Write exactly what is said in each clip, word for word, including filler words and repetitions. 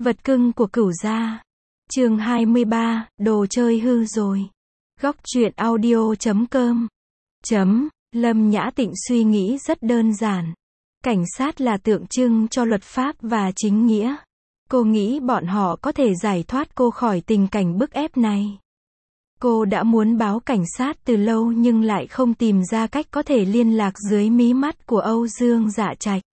Vật cưng của Cửu gia. Chương hai mươi ba, đồ chơi hư rồi. Góc truyện audio chấm com. Chấm, Lâm Nhã Tịnh suy nghĩ rất đơn giản. Cảnh sát là tượng trưng cho luật pháp và chính nghĩa. Cô nghĩ bọn họ có thể giải thoát cô khỏi tình cảnh bức ép này. Cô đã muốn báo cảnh sát từ lâu nhưng lại không tìm ra cách có thể liên lạc dưới mí mắt của Âu Dương Dạ Trạch.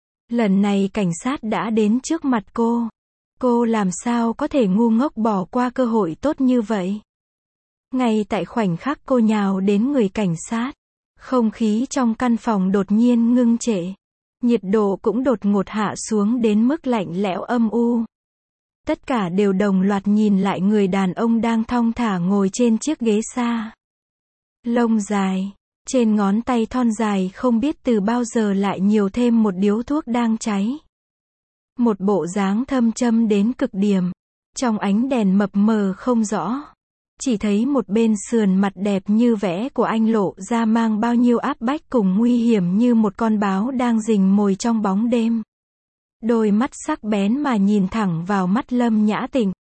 Lần này cảnh sát đã đến trước mặt cô. Cô làm sao có thể ngu ngốc bỏ qua cơ hội tốt như vậy? Ngay tại khoảnh khắc cô nhào đến người cảnh sát, không khí trong căn phòng đột nhiên ngưng trệ. Nhiệt độ cũng đột ngột hạ xuống đến mức lạnh lẽo âm u. Tất cả đều đồng loạt nhìn lại người đàn ông đang thong thả ngồi trên chiếc ghế xa. Lông dài, trên ngón tay thon dài không biết từ bao giờ lại nhiều thêm một điếu thuốc đang cháy. Một bộ dáng thâm châm đến cực điểm. Trong ánh đèn mập mờ không rõ. Chỉ thấy một bên sườn mặt đẹp như vẽ của anh lộ ra mang bao nhiêu áp bách cùng nguy hiểm như một con báo đang rình mồi trong bóng đêm. Đôi mắt sắc bén mà nhìn thẳng vào mắt Lâm Nhã Tịnh.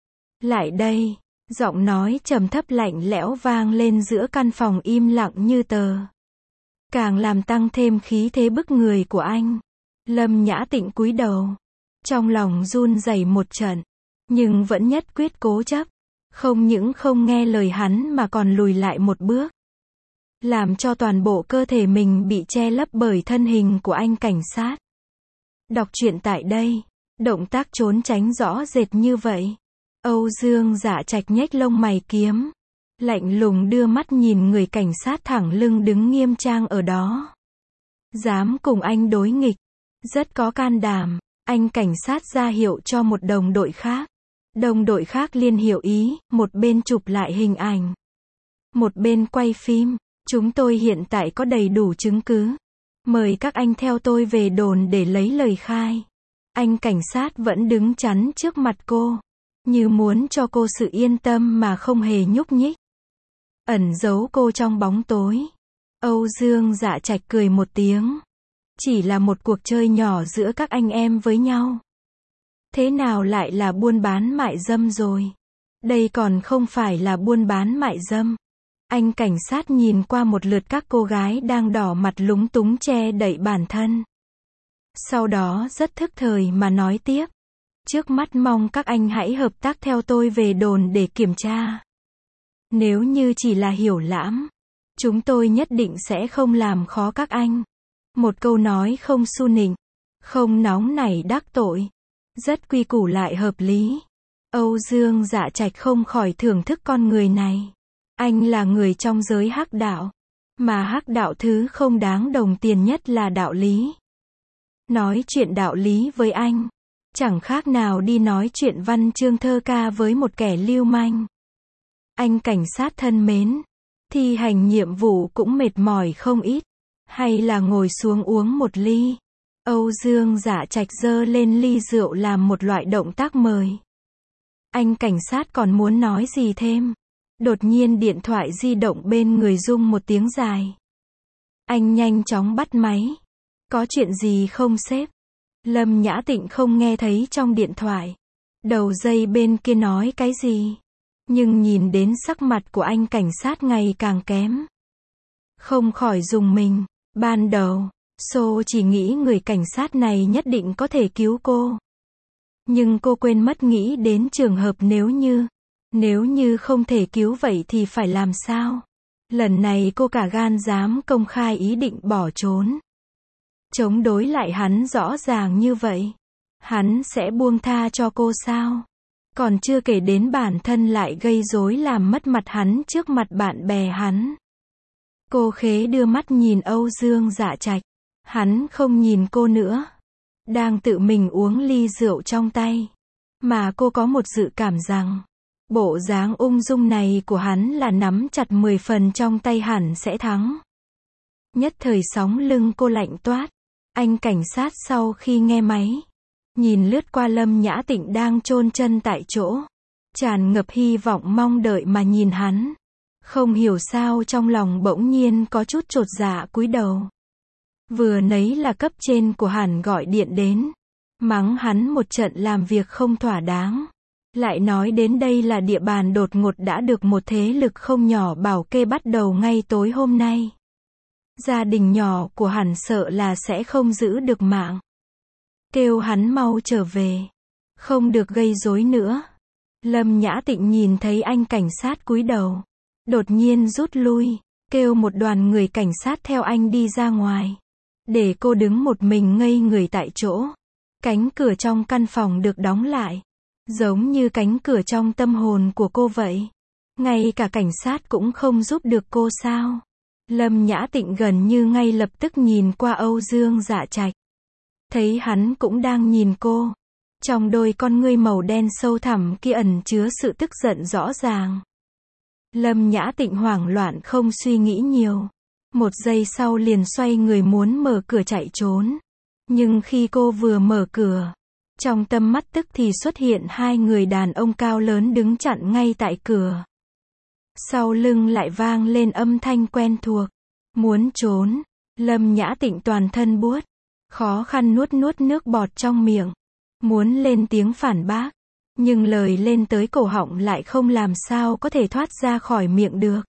Lại đây, giọng nói trầm thấp lạnh lẽo vang lên giữa căn phòng im lặng như tờ. Càng làm tăng thêm khí thế bức người của anh. Lâm Nhã Tịnh cúi đầu. Trong lòng run rẩy một trận. Nhưng vẫn nhất quyết cố chấp. Không những không nghe lời hắn mà còn lùi lại một bước. Làm cho toàn bộ cơ thể mình bị che lấp bởi thân hình của anh cảnh sát. Đọc truyện tại đây. Động tác trốn tránh rõ rệt như vậy. Âu Dương Dạ Trạch nhếch lông mày kiếm. Lạnh lùng đưa mắt nhìn người cảnh sát thẳng lưng đứng nghiêm trang ở đó. Dám cùng anh đối nghịch. Rất có can đảm. Anh cảnh sát ra hiệu cho một đồng đội khác. Đồng đội khác liên hiệu ý, một bên chụp lại hình ảnh. Một bên quay phim. Chúng tôi hiện tại có đầy đủ chứng cứ. Mời các anh theo tôi về đồn để lấy lời khai. Anh cảnh sát vẫn đứng chắn trước mặt cô. Như muốn cho cô sự yên tâm mà không hề nhúc nhích. Ẩn giấu cô trong bóng tối. Âu Dương Dạ Trạch cười một tiếng. Chỉ là một cuộc chơi nhỏ giữa các anh em với nhau. Thế nào lại là buôn bán mại dâm rồi? Đây còn không phải là buôn bán mại dâm. Anh cảnh sát nhìn qua một lượt các cô gái đang đỏ mặt lúng túng che đậy bản thân. Sau đó rất thức thời mà nói tiếp. Trước mắt mong các anh hãy hợp tác theo tôi về đồn để kiểm tra. Nếu như chỉ là hiểu lãm, chúng tôi nhất định sẽ không làm khó các anh. Một câu nói không su nịnh, không nóng nảy đắc tội. Rất quy củ lại hợp lý. Âu Dương Dạ Trạch không khỏi thưởng thức con người này. Anh là người trong giới hắc đạo. Mà hắc đạo thứ không đáng đồng tiền nhất là đạo lý. Nói chuyện đạo lý với anh. Chẳng khác nào đi nói chuyện văn chương thơ ca với một kẻ lưu manh. Anh cảnh sát thân mến. Thi hành nhiệm vụ cũng mệt mỏi không ít. Hay là ngồi xuống uống một ly. Âu Dương Dạ Trạch giơ lên ly rượu làm một loại động tác mời. Anh cảnh sát còn muốn nói gì thêm. Đột nhiên điện thoại di động bên người rung một tiếng dài. Anh nhanh chóng bắt máy. Có chuyện gì không sếp? Lâm Nhã Tịnh không nghe thấy trong điện thoại. Đầu dây bên kia nói cái gì. Nhưng nhìn đến sắc mặt của anh cảnh sát ngày càng kém. Không khỏi rùng mình. Ban đầu, Sô chỉ nghĩ người cảnh sát này nhất định có thể cứu cô. Nhưng cô quên mất nghĩ đến trường hợp nếu như. Nếu như không thể cứu vậy thì phải làm sao? Lần này cô cả gan dám công khai ý định bỏ trốn. Chống đối lại hắn rõ ràng như vậy. Hắn sẽ buông tha cho cô sao? Còn chưa kể đến bản thân lại gây rối làm mất mặt hắn trước mặt bạn bè hắn. Cô khế đưa mắt nhìn Âu Dương Dạ Trạch. Hắn không nhìn cô nữa. Đang tự mình uống ly rượu trong tay. Mà cô có một dự cảm rằng. Bộ dáng ung dung này của hắn là nắm chặt mười phần trong tay hẳn sẽ thắng. Nhất thời sóng lưng cô lạnh toát. Anh cảnh sát sau khi nghe máy. Nhìn lướt qua Lâm Nhã Tịnh đang chôn chân tại chỗ. Tràn ngập hy vọng mong đợi mà nhìn hắn. Không hiểu sao trong lòng bỗng nhiên có chút chột dạ cúi đầu. Vừa nấy là cấp trên của hắn gọi điện đến. Mắng hắn một trận làm việc không thỏa đáng. Lại nói đến đây là địa bàn đột ngột đã được một thế lực không nhỏ bảo kê bắt đầu ngay tối hôm nay. Gia đình nhỏ của hắn sợ là sẽ không giữ được mạng. Kêu hắn mau trở về. Không được gây rối nữa. Lâm Nhã Tịnh nhìn thấy anh cảnh sát cúi đầu. Đột nhiên rút lui. Kêu một đoàn người cảnh sát theo anh đi ra ngoài. Để cô đứng một mình ngây người tại chỗ. Cánh cửa trong căn phòng được đóng lại. Giống như cánh cửa trong tâm hồn của cô vậy. Ngay cả cảnh sát cũng không giúp được cô sao? Lâm Nhã Tịnh gần như ngay lập tức nhìn qua Âu Dương Dạ Trạch. Thấy hắn cũng đang nhìn cô. Trong đôi con ngươi màu đen sâu thẳm kia ẩn chứa sự tức giận rõ ràng. Lâm Nhã Tịnh hoảng loạn không suy nghĩ nhiều. Một giây sau liền xoay người muốn mở cửa chạy trốn. Nhưng khi cô vừa mở cửa, trong tầm mắt tức thì xuất hiện hai người đàn ông cao lớn đứng chặn ngay tại cửa. Sau lưng lại vang lên âm thanh quen thuộc. Muốn trốn. Lâm Nhã Tịnh toàn thân buốt. Khó khăn nuốt nuốt nước bọt trong miệng. Muốn lên tiếng phản bác. Nhưng lời lên tới cổ họng lại không làm sao có thể thoát ra khỏi miệng được.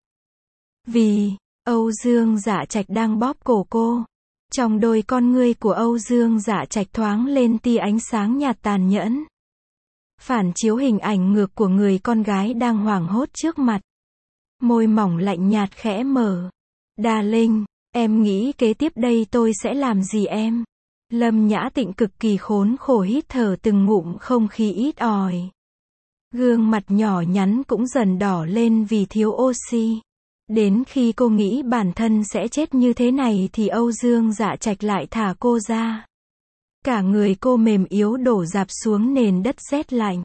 Vì, Âu Dương Dạ Trạch đang bóp cổ cô. Trong đôi con ngươi của Âu Dương Dạ Trạch thoáng lên tia ánh sáng nhạt tàn nhẫn. Phản chiếu hình ảnh ngược của người con gái đang hoảng hốt trước mặt. Môi mỏng lạnh nhạt khẽ mở. Đa Linh, em nghĩ kế tiếp đây tôi sẽ làm gì em? Lâm Nhã Tịnh cực kỳ khốn khổ hít thở từng ngụm không khí ít ỏi. Gương mặt nhỏ nhắn cũng dần đỏ lên vì thiếu oxy. Đến khi cô nghĩ bản thân sẽ chết như thế này thì Âu Dương Dạ Trạch lại thả cô ra. Cả người cô mềm yếu đổ rạp xuống nền đất rét lạnh.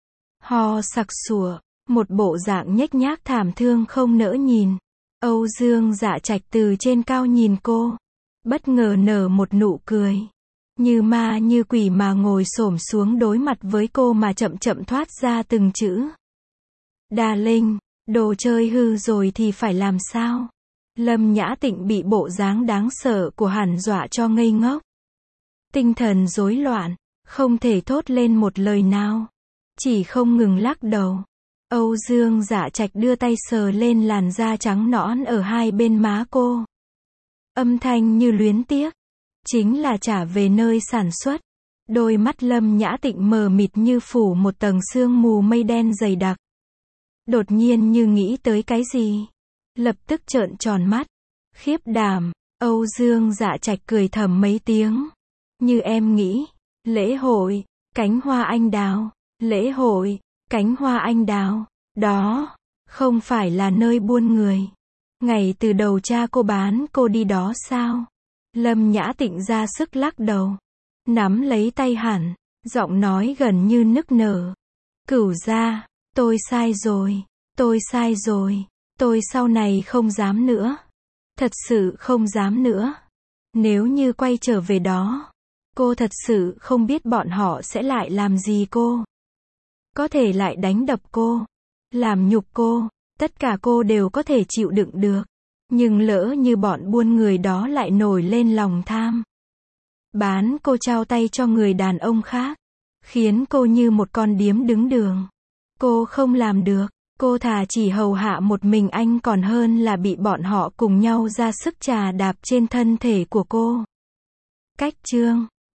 Ho sặc sụa, một bộ dạng nhếch nhác thảm thương không nỡ nhìn. Âu Dương Dạ Trạch từ trên cao nhìn cô. Bất ngờ nở một nụ cười. Như ma như quỷ mà ngồi xổm xuống đối mặt với cô mà chậm chậm thoát ra từng chữ. Đa Linh, đồ chơi hư rồi thì phải làm sao? Lâm Nhã Tịnh bị bộ dáng đáng sợ của hắn dọa cho ngây ngốc. Tinh thần rối loạn, không thể thốt lên một lời nào. Chỉ không ngừng lắc đầu. Âu Dương Dạ Trạch đưa tay sờ lên làn da trắng nõn ở hai bên má cô. Âm thanh như luyến tiếc. Chính là trả về nơi sản xuất. Đôi mắt Lâm Nhã Tịnh mờ mịt như phủ một tầng sương mù mây đen dày đặc. Đột nhiên như nghĩ tới cái gì. Lập tức trợn tròn mắt. Khiếp đảm. Âu Dương Dạ Trạch cười thầm mấy tiếng. Như em nghĩ. Lễ hội. Cánh hoa anh đào. Lễ hội. Cánh hoa anh đào. Đó. Không phải là nơi buôn người. Ngày từ đầu cha cô bán cô đi đó sao? Lâm Nhã Tịnh ra sức lắc đầu. Nắm lấy tay hắn. Giọng nói gần như nức nở. Cửu gia. Tôi sai rồi. Tôi sai rồi. Tôi sau này không dám nữa. Thật sự không dám nữa. Nếu như quay trở về đó. Cô thật sự không biết bọn họ sẽ lại làm gì cô. Có thể lại đánh đập cô. Làm nhục cô. Tất cả cô đều có thể chịu đựng được. Nhưng lỡ như bọn buôn người đó lại nổi lên lòng tham. Bán cô trao tay cho người đàn ông khác. Khiến cô như một con điếm đứng đường. Cô không làm được. Cô thà chỉ hầu hạ một mình anh còn hơn là bị bọn họ cùng nhau ra sức chà đạp trên thân thể của cô. Cách chương